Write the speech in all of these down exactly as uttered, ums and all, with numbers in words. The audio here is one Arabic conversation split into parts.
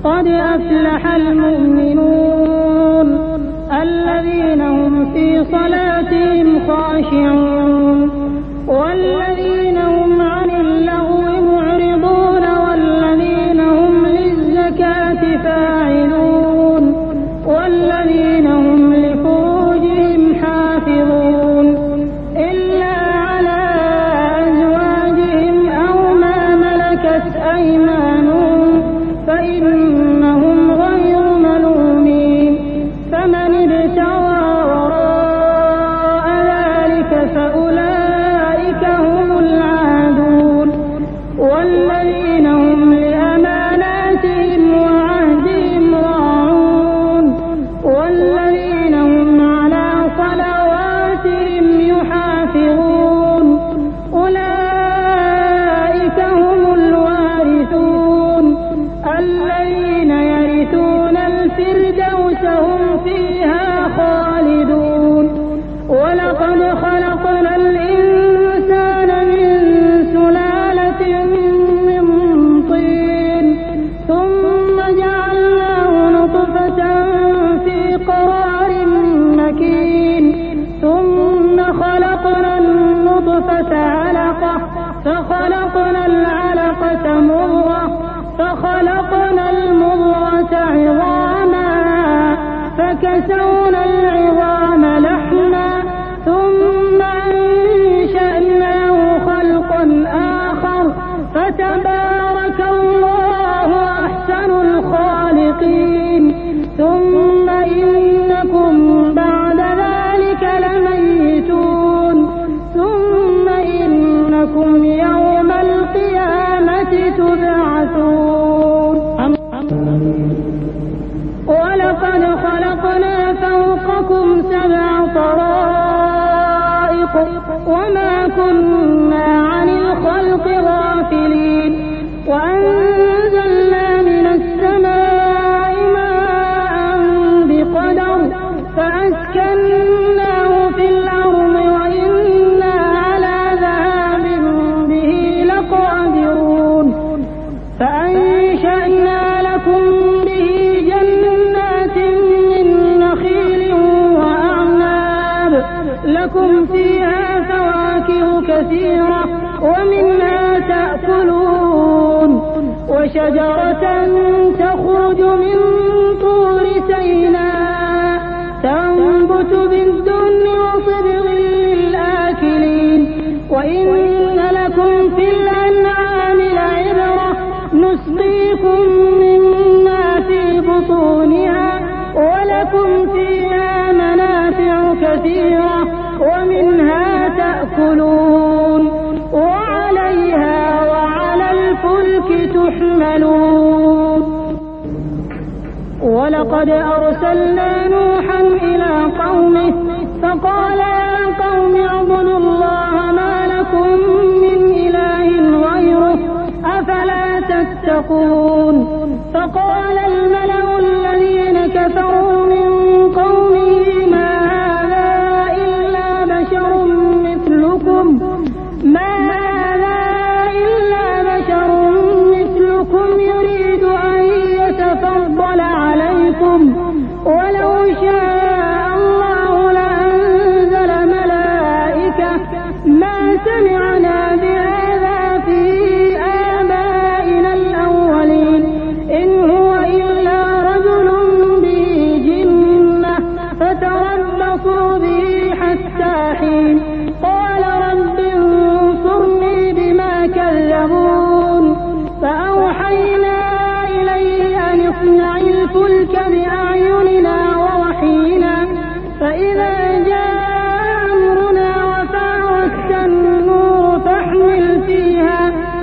قد أفلح المؤمنون الذين هم في صلاتهم خاشعون والذين هم عن اللغو معرضون والذين هم للزكاة فاعلون والذين هم لفروجهم حافظون إلا على أزواجهم أو ما ملكت أيمانهم فإنهم غير ملومين فمن ابتغى وراء ذلك فأولئك هم العادون والذين هم لأماناتهم وعهدهم راعون والذين هم على صلواتهم يحافظون أولئك هم الوارثون الذين يرثون الفردوس هم فيها خالدون ولقد خلقنا الإنسان من سلالة من طين ثم جعلناه نطفة في قرار مكين ثم خلقنا النطفة علقة فخلقنا العلقة مضغة فخلقنا المضغة عظاما فكسونا العظام لحما ثم أنشأناه خلقا آخر فتبارك الله أحسن الخالقين ثم إنكم بعد ذلك لميتون ثم إنكم يوم القيامة تبعثون ولقد خلقنا فوقكم سبع طرائق وما كنا عن الخلق غافلين وأنزلنا من السماء ماء بقدر فأسكناه في الأرض وإنا على ذهاب به لقادرون فأنشأنا لكم به جنات من نخيل وأعناب لكم فيها فواكه كثيرة ومنها تأكلون وشجرة تخرج من طور سيناء تنبت بالدهن وصبغ للآكلين وإن لكم في الأنعام لعبرة نسقيكم مما في بطونها ولكم فيها منافع كثيرة ومنها تأكلون وعليها وعلى الفلك تحملون ولقد أرسلنا نوحا إلى قومه فقال يا قوم اعبدوا الله ما لكم من إله غيره أفلا تتقون فقال الملأ الذين كفروا من قومه ما هذا إلا بشر مثلكم ما هذا إلا بشر مثلكم يريد أن يتفضل عليكم ولو شاء الله لأنزل ملائكة ما سمعنا بهذا في آبائنا الأولين إن هو إلا رجل به جنة فتربصوا به حتى حين قال رب انصرني بما كذبون فأوحينا إليه أن اصنع الفلك بأعيننا ووحينا فإذا جاء أمرنا وفارت النور فاحمل فيها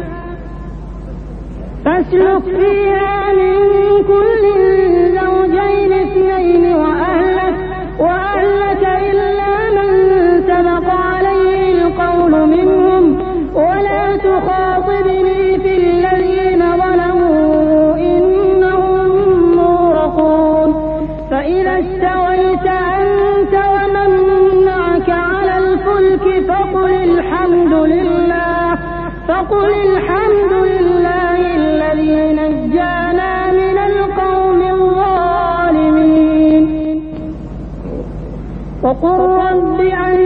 فاسلك فيها من كل زوجين اثنين وأهلك وأهلك إلا من سبق عليه القول منهم ولا تخاطبني في الذين ظلموا إنهم مغرقون فإذا استويت أنت ومن معك على الفلك فقل الحمد لله فقل الحمد لله الذي نجانا من القوم وقل رب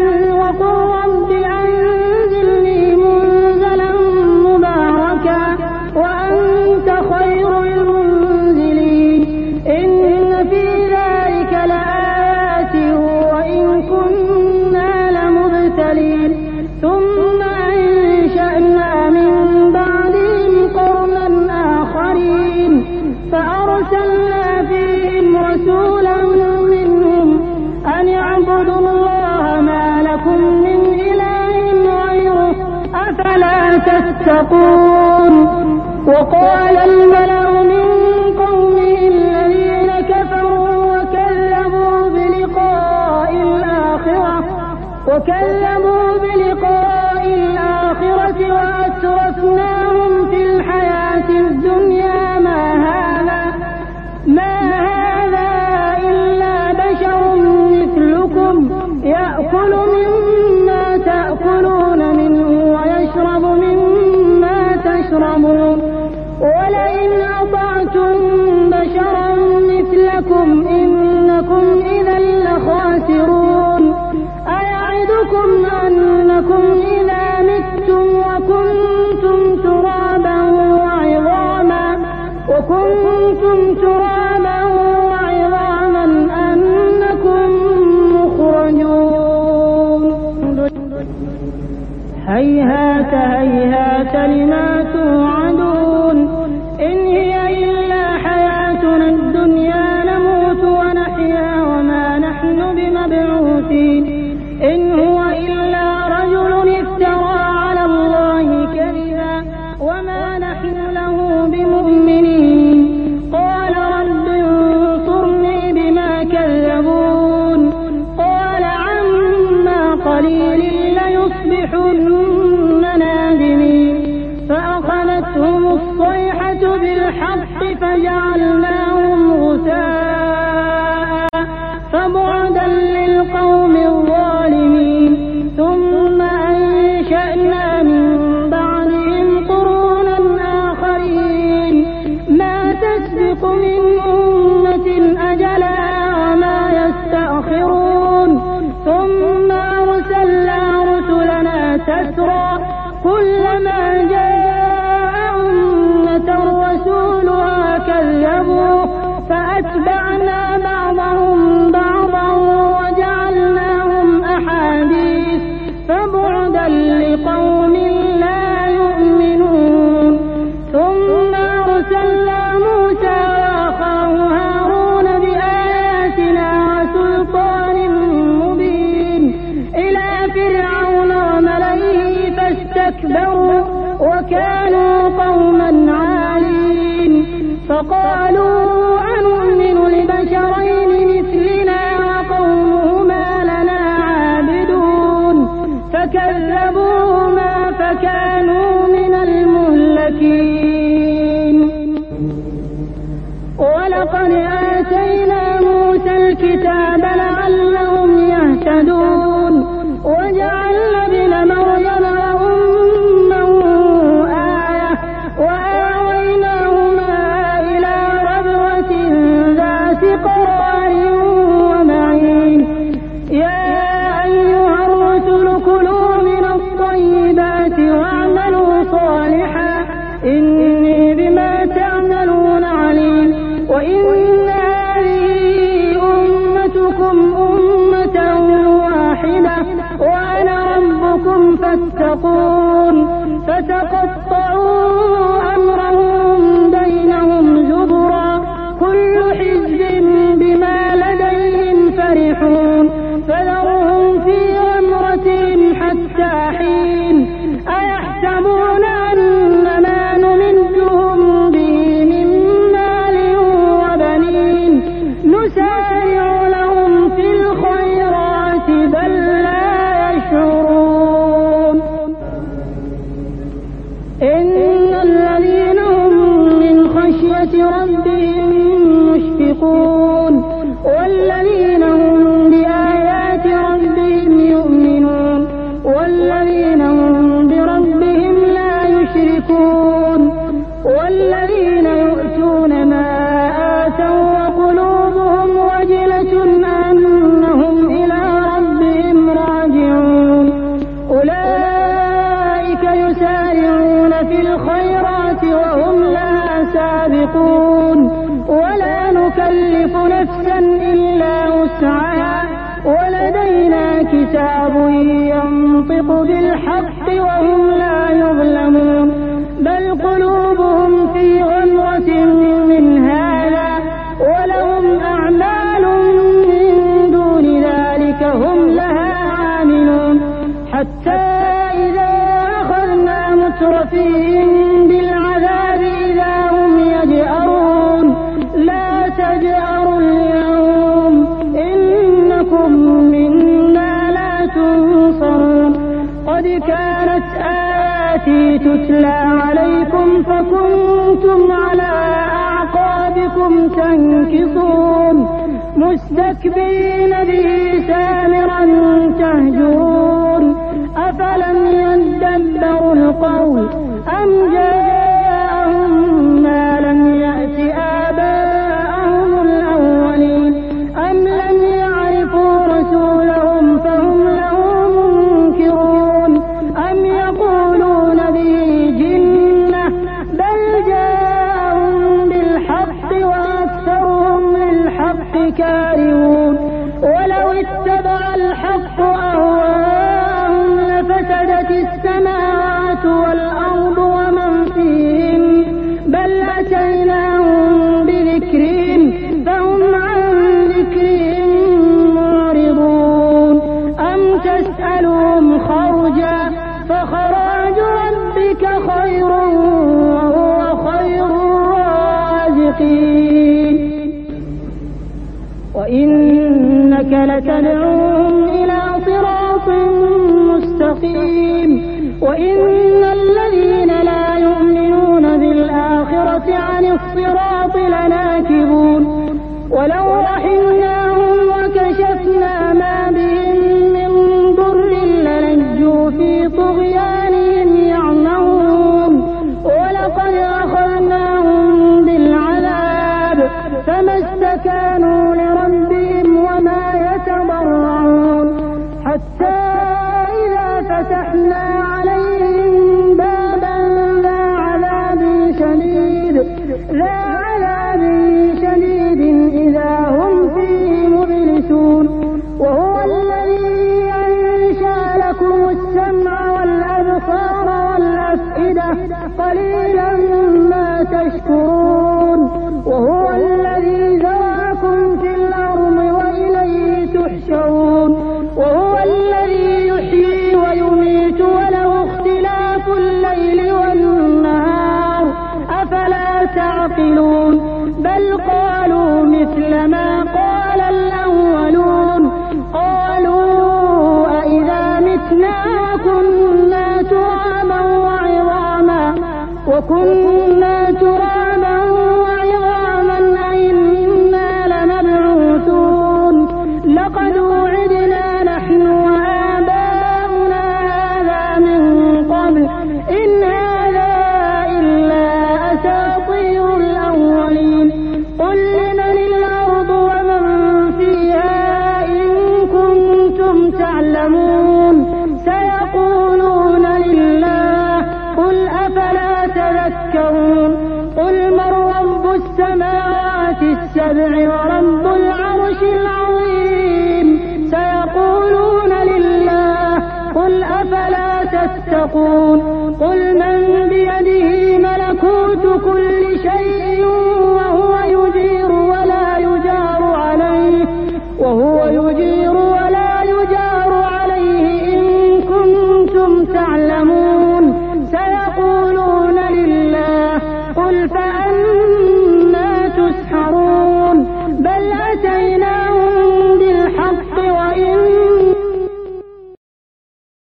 أنزلني منزلا مباركا وأنت خير المنزلين إن في ذلك لآيات وإن كنا لمبتلين ثم أنشأنا من بعدهم قرنا آخرين فأرسلنا فيهم رسولا منهم أن اعبدوا الله ما لكم من إله غيره أفلا تتقون. وقال الملأ من قومه الذين كفروا وكذبوا بلقاء الآخرة وكذبوا بلقاء الآخرة وأترفناهم في الحياة الدنيا ما هذا ما هذا إلا بشر مثلكم يأكل مما تأكلون منه ويشرب مما تشربون ولئن أطعتم بشرا مثلكم إنكم إذا لخاسرون. أيعدكم أنكم إذا متم وكنتم ترابا وعظاما وكنتم ترابا وعظاما أنكم مخرجون. هيهات هيهات لما توعدون إن هي إلا حياتنا الدنيا نموت ونحيا وما نحن بمبعوثين إن هو إلا رجل افترى على الله كذبا وما نحن له بمؤمنين. قال رب انصرني بما كذبون قال عما قليل ليصبحن نادمين فأخذتهم الصيحة بالحق فجعلناهم غثاء فبعدا للقوم الظالمين. ثم أنشأنا من بعدهم قرونا آخرين ما تسبق من أمة أجلها وما يستأخرون ثم أرسلنا رسلنا تترى كلما جاء أمة رسولها كذبوا فأتبعنا بعضهم بعضا وجعلناهم أحاديث فبعدا لقوم لا يؤمنون. ثم أرسلنا موسى وأخاه هارون بآياتنا وسلطان مبين إلى فرعون وملئه فاستكبروا وكانوا قوما عالين فقالوا أنؤمن لبشرين مثلنا وقومهما لنا عابدون فكذبوهما فكانوا من المهلكين. ولقد آتينا موسى الكتاب لعلهم يهتدون وجعلنا ابن مريم وأمه آية وآويناهما إلى ربوة ذات قرار ومعين. يا أيها الرسل كلوا من الطيبات واعملوا صالحا إني بما تعملون عليم. وإن هذه أمتكم أمة واحدة وأنا ربكم فاتقون. فتقطعوا أمرهم بينهم زبرا كل حزب بما لديهم فرحون فذرهم في غمرتهم حتى حين. أيحسبون أن ما نمدهم به من مال وبنين نسارع لهم في الخيرات بل لا يشعرون. إن الذين هم من خشية ربهم مشفقون والذين هم بآيات ربهم يؤمنون والذين هم بربهم لا يشركون والذين يؤتون ما آتوا وقلوبهم وجلة أنهم إلى ربهم وهم لها سابقون ولا نكلف نفسا إلا وسعها ولدينا كتاب ينطق بالحق وهم لا يظلمون بل قلوبهم في غمرة من هذا ولهم أعمال من دون ذلك هم لها عاملون حتى إذا أخذنا مترفيهم بالعذاب إذا هم يجأرون لا تجأروا اليوم إنكم منا لا تنصرون قد كانت آياتي تتلى عليكم فكنتم على أعقابكم تنكصون مستكبرين به سامرا تهجرون أفلم يدبروا القول أم جاءهم ما لم يأت آباءهم الأولين أم لم يعرفوا رسولهم فهم له منكرون أم يقولون به جنة بل جاءهم بالحق وأكثرهم للحق كارهون ولو اتبع الحق أهواءهم لفسدت السماوات والأرض ومن فيهن بل أتيناهم بذكرهم فهم عن ذكرهم معرضون أم تسألهم خرجا فخراج ربك خير وهو خير الرازقين وإنك لتدعوهم إلى صراط مستقيم وإن الذين لا يؤمنون بالآخرة عن الصراط لناكبون ولو رحمناهم وكشفنا ما بهم من ضر للجوا في طغيانهم يعمهون ولقد أخذناهم بالعذاب فما استكانوا لربهم وما يتضرعون حتى إذا فتحنا عليهم بابا ذا عذاب شديد ذا عذاب شديد إذا هم فيه مبلسون وهو الذي أنشأ لكم السمع والأبصار والأفئدة قليلا ما تشكرون وهو الذي ذرأكم في الأرض وإليه تحشرون وهو الذي يحيي ويميت وله اختلاف الليل والنهار أفلا تعقلون بل قالوا مثل ما قال الأولون قالوا أئذا متنا وكنا ترابا وعظاما وكنا ترابا وعظاما أئنا لمبعوثون لقد وعدنا نحن وآباؤنا هذا من قبل إن هذا إلا أساطير الأولين قل لمن الأرض ومن فيها إن كنتم تعلمون سيقولون لله قل أفلا تذكرون قل من رب السماوات السبع ورب العرش العظيم سيقولون لله قل أفلا تتقون قل من بيده